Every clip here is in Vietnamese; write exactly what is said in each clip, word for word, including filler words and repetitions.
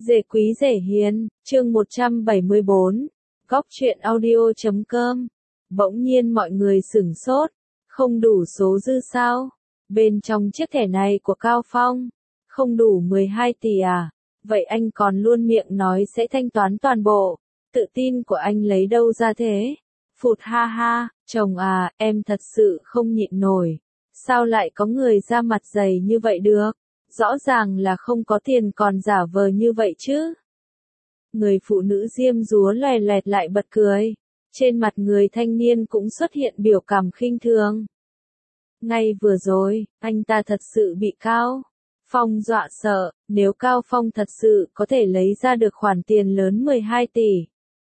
Dễ quý dễ hiền, chương một trăm bảy mươi bốn, góc truyện audio chấm com. Bỗng nhiên mọi người sửng sốt, không đủ số dư sao? Bên trong chiếc thẻ này của Cao Phong, không đủ mười hai tỷ à? Vậy anh còn luôn miệng nói sẽ thanh toán toàn bộ, tự tin của anh lấy đâu ra thế? Phụt ha ha, chồng à, em thật sự không nhịn nổi. Sao lại có người ra mặt dày như vậy được? Rõ ràng là không có tiền còn giả vờ như vậy chứ. Người phụ nữ diêm dúa loè loẹt lại bật cười. Trên mặt người thanh niên cũng xuất hiện biểu cảm khinh thường. Ngay vừa rồi, anh ta thật sự bị Cao Phong dọa sợ, nếu Cao Phong thật sự có thể lấy ra được khoản tiền lớn mười hai tỷ.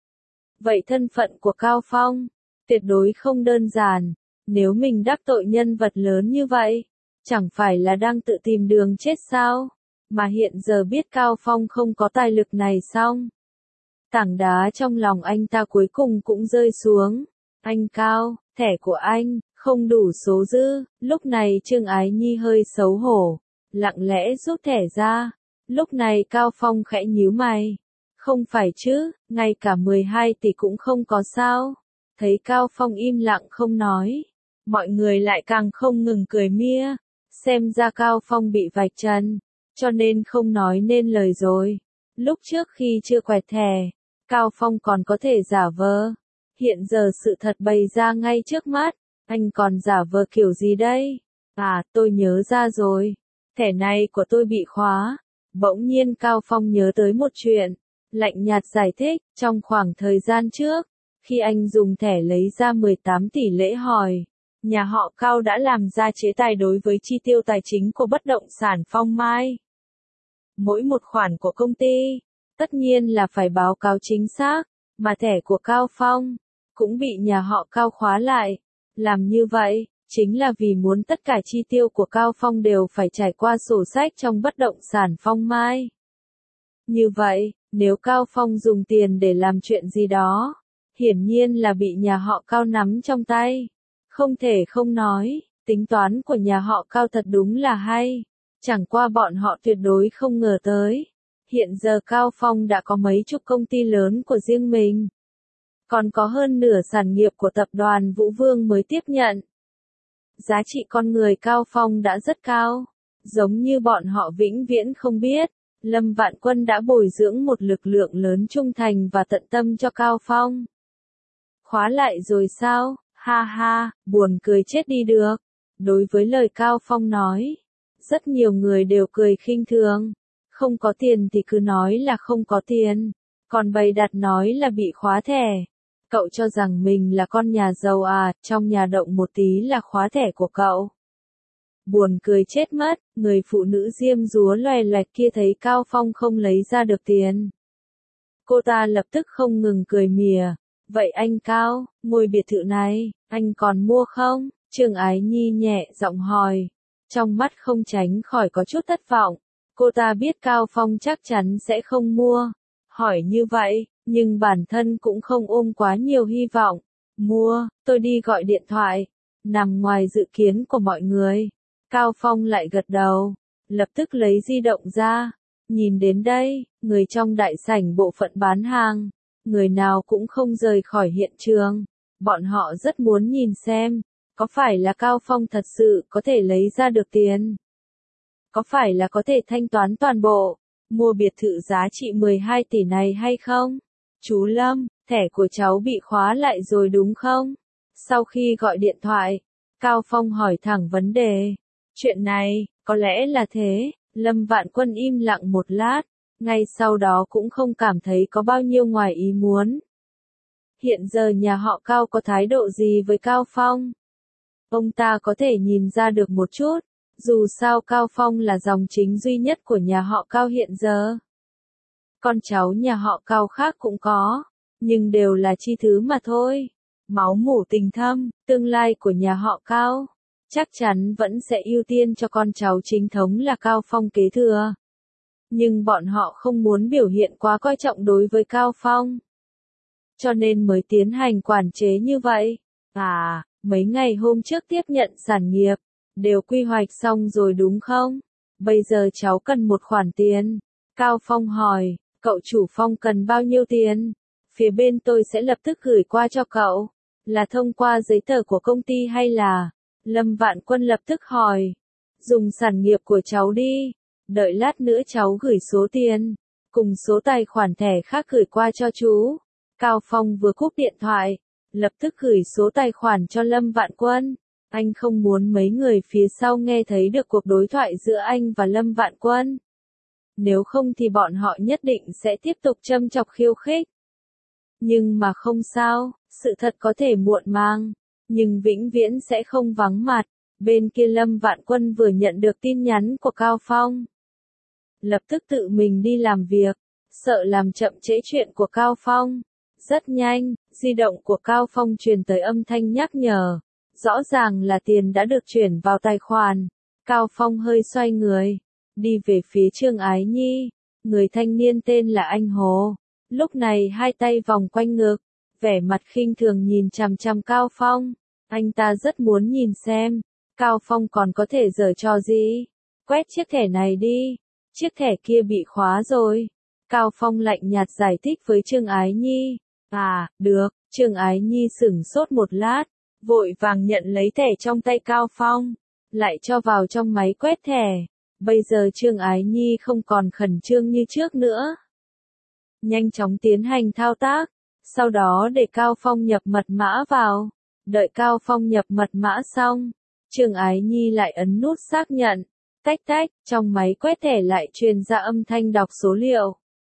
Vậy thân phận của Cao Phong, tuyệt đối không đơn giản, nếu mình đắc tội nhân vật lớn như vậy, chẳng phải là đang tự tìm đường chết sao? Mà hiện giờ biết Cao Phong không có tài lực này xong. Tảng đá trong lòng anh ta cuối cùng cũng rơi xuống. Anh Cao, thẻ của anh, không đủ số dư. Lúc này Trương Ái Nhi hơi xấu hổ, lặng lẽ rút thẻ ra. Lúc này Cao Phong khẽ nhíu mày. Không phải chứ, ngay cả mười hai tỷ cũng không có sao. Thấy Cao Phong im lặng không nói, mọi người lại càng không ngừng cười mia. Xem ra Cao Phong bị vạch trần, cho nên không nói nên lời rồi. Lúc trước khi chưa quẹt thẻ, Cao Phong còn có thể giả vờ. Hiện giờ sự thật bày ra ngay trước mắt, anh còn giả vờ kiểu gì đây? À, tôi nhớ ra rồi. Thẻ này của tôi bị khóa. Bỗng nhiên Cao Phong nhớ tới một chuyện. Lạnh nhạt giải thích, trong khoảng thời gian trước, khi anh dùng thẻ lấy ra mười tám tỷ lễ hỏi, nhà họ Cao đã làm ra chế tài đối với chi tiêu tài chính của bất động sản Phong Mai. Mỗi một khoản của công ty, tất nhiên là phải báo cáo chính xác, mà thẻ của Cao Phong cũng bị nhà họ Cao khóa lại. Làm như vậy, chính là vì muốn tất cả chi tiêu của Cao Phong đều phải trải qua sổ sách trong bất động sản Phong Mai. Như vậy, nếu Cao Phong dùng tiền để làm chuyện gì đó, hiển nhiên là bị nhà họ Cao nắm trong tay. Không thể không nói, tính toán của nhà họ Cao thật đúng là hay. Chẳng qua bọn họ tuyệt đối không ngờ tới. Hiện giờ Cao Phong đã có mấy chục công ty lớn của riêng mình. Còn có hơn nửa sản nghiệp của tập đoàn Vũ Vương mới tiếp nhận. Giá trị con người Cao Phong đã rất cao. Giống như bọn họ vĩnh viễn không biết, Lâm Vạn Quân đã bồi dưỡng một lực lượng lớn trung thành và tận tâm cho Cao Phong. Khóa lại rồi sao? Ha ha, buồn cười chết đi được. Đối với lời Cao Phong nói, rất nhiều người đều cười khinh thường. Không có tiền thì cứ nói là không có tiền, còn bày đặt nói là bị khóa thẻ. Cậu cho rằng mình là con nhà giàu à, trong nhà động một tí là khóa thẻ của cậu. Buồn cười chết mất, người phụ nữ diêm dúa loè loẹt kia thấy Cao Phong không lấy ra được tiền. Cô ta lập tức không ngừng cười mỉa. Vậy anh Cao, ngôi biệt thự này, anh còn mua không? Trương Ái Nhi nhẹ giọng hỏi. Trong mắt không tránh khỏi có chút thất vọng. Cô ta biết Cao Phong chắc chắn sẽ không mua. Hỏi như vậy, nhưng bản thân cũng không ôm quá nhiều hy vọng. Mua, tôi đi gọi điện thoại. Nằm ngoài dự kiến của mọi người. Cao Phong lại gật đầu. Lập tức lấy di động ra. Nhìn đến đây, người trong đại sảnh bộ phận bán hàng, người nào cũng không rời khỏi hiện trường. Bọn họ rất muốn nhìn xem, có phải là Cao Phong thật sự có thể lấy ra được tiền? Có phải là có thể thanh toán toàn bộ, mua biệt thự giá trị mười hai tỷ này hay không? Chú Lâm, thẻ của cháu bị khóa lại rồi đúng không? Sau khi gọi điện thoại, Cao Phong hỏi thẳng vấn đề. Chuyện này, có lẽ là thế. Lâm Vạn Quân im lặng một lát, ngay sau đó cũng không cảm thấy có bao nhiêu ngoài ý muốn. Hiện giờ nhà họ Cao có thái độ gì với Cao Phong? Ông ta có thể nhìn ra được một chút, dù sao Cao Phong là dòng chính duy nhất của nhà họ Cao hiện giờ. Con cháu nhà họ Cao khác cũng có, nhưng đều là chi thứ mà thôi. Máu mủ tình thâm, tương lai của nhà họ Cao chắc chắn vẫn sẽ ưu tiên cho con cháu chính thống là Cao Phong kế thừa. Nhưng bọn họ không muốn biểu hiện quá coi trọng đối với Cao Phong. Cho nên mới tiến hành quản chế như vậy. À, mấy ngày hôm trước tiếp nhận sản nghiệp, đều quy hoạch xong rồi đúng không? Bây giờ cháu cần một khoản tiền. Cao Phong hỏi, Cậu chủ Phong cần bao nhiêu tiền? Phía bên tôi sẽ lập tức gửi qua cho cậu. Là thông qua giấy tờ của công ty hay là? Lâm Vạn Quân lập tức hỏi. Dùng sản nghiệp của cháu đi. Đợi lát nữa cháu gửi số tiền. Cùng số tài khoản thẻ khác gửi qua cho chú. Cao Phong vừa cúp điện thoại. Lập tức gửi số tài khoản cho Lâm Vạn Quân. Anh không muốn mấy người phía sau nghe thấy được cuộc đối thoại giữa anh và Lâm Vạn Quân. Nếu không thì bọn họ nhất định sẽ tiếp tục châm chọc khiêu khích. Nhưng mà không sao, sự thật có thể muộn màng, nhưng vĩnh viễn sẽ không vắng mặt. Bên kia Lâm Vạn Quân vừa nhận được tin nhắn của Cao Phong. Lập tức tự mình đi làm việc, sợ làm chậm trễ chuyện của Cao Phong. Rất nhanh, di động của Cao Phong truyền tới âm thanh nhắc nhở. Rõ ràng là tiền đã được chuyển vào tài khoản. Cao Phong hơi xoay người, đi về phía Trương Ái Nhi. Người thanh niên tên là anh Hồ. Lúc này hai tay vòng quanh ngực, vẻ mặt khinh thường nhìn chằm chằm Cao Phong. Anh ta rất muốn nhìn xem, Cao Phong còn có thể giở trò gì. Quét chiếc thẻ này đi, chiếc thẻ kia bị khóa rồi. Cao Phong lạnh nhạt giải thích với Trương Ái Nhi. À, được, Trương Ái Nhi sửng sốt một lát, vội vàng nhận lấy thẻ trong tay Cao Phong, lại cho vào trong máy quét thẻ. Bây giờ Trương Ái Nhi không còn khẩn trương như trước nữa. Nhanh chóng tiến hành thao tác, sau đó để Cao Phong nhập mật mã vào. Đợi Cao Phong nhập mật mã xong, Trương Ái Nhi lại ấn nút xác nhận. Tách tách, trong máy quét thẻ lại truyền ra âm thanh đọc số liệu.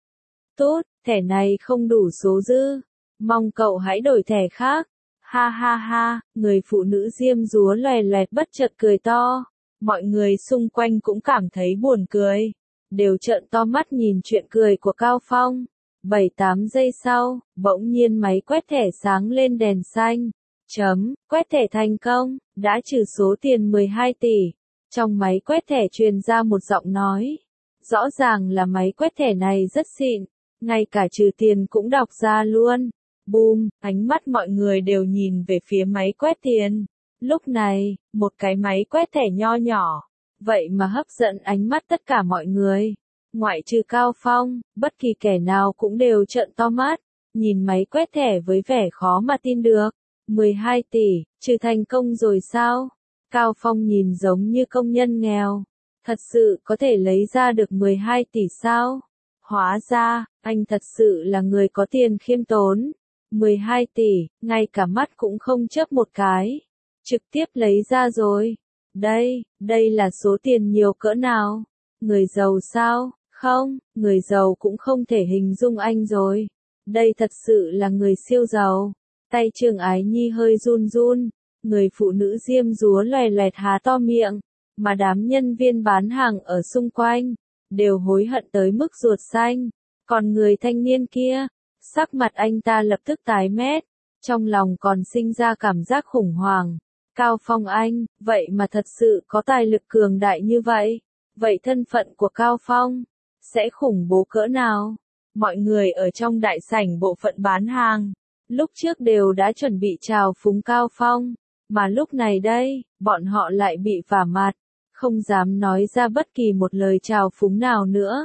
Tốt, thẻ này không đủ số dư. Mong cậu hãy đổi thẻ khác. Ha ha ha, người phụ nữ diêm dúa loè loẹt bất chợt cười to. Mọi người xung quanh cũng cảm thấy buồn cười. Đều trợn to mắt nhìn chuyện cười của Cao Phong. bảy tám giây sau, bỗng nhiên máy quét thẻ sáng lên đèn xanh. Chấm, quét thẻ thành công, đã trừ số tiền mười hai tỷ. Trong máy quét thẻ truyền ra một giọng nói. Rõ ràng là máy quét thẻ này rất xịn, ngay cả trừ tiền cũng đọc ra luôn. Boom, ánh mắt mọi người đều nhìn về phía máy quét tiền. Lúc này, một cái máy quét thẻ nho nhỏ, vậy mà hấp dẫn ánh mắt tất cả mọi người. Ngoại trừ Cao Phong, bất kỳ kẻ nào cũng đều trợn to mắt, nhìn máy quét thẻ với vẻ khó mà tin được. mười hai tỷ, trừ thành công rồi sao? Cao Phong nhìn giống như công nhân nghèo. Thật sự có thể lấy ra được mười hai tỷ sao? Hóa ra, anh thật sự là người có tiền khiêm tốn. mười hai tỷ, ngay cả mắt cũng không chớp một cái. Trực tiếp lấy ra rồi. Đây, đây là số tiền nhiều cỡ nào? Người giàu sao? Không, người giàu cũng không thể hình dung anh rồi. Đây thật sự là người siêu giàu. Tay Trương Ái Nhi hơi run run. Người phụ nữ diêm dúa loè loẹt há to miệng. Mà đám nhân viên bán hàng ở xung quanh đều hối hận tới mức ruột xanh. Còn người thanh niên kia, sắc mặt anh ta lập tức tái mét, trong lòng còn sinh ra cảm giác khủng hoảng. Cao Phong anh, vậy mà thật sự có tài lực cường đại như vậy. Vậy thân phận của Cao Phong sẽ khủng bố cỡ nào? Mọi người ở trong đại sảnh bộ phận bán hàng, lúc trước đều đã chuẩn bị chào phúng Cao Phong, mà lúc này đây, bọn họ lại bị vả mặt, không dám nói ra bất kỳ một lời chào phúng nào nữa.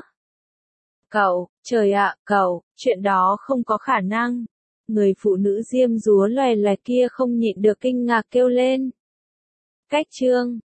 Cậu, trời ạ, cậu, chuyện đó không có khả năng. Người phụ nữ diêm dúa loè loẹt kia không nhịn được kinh ngạc kêu lên. Cách chương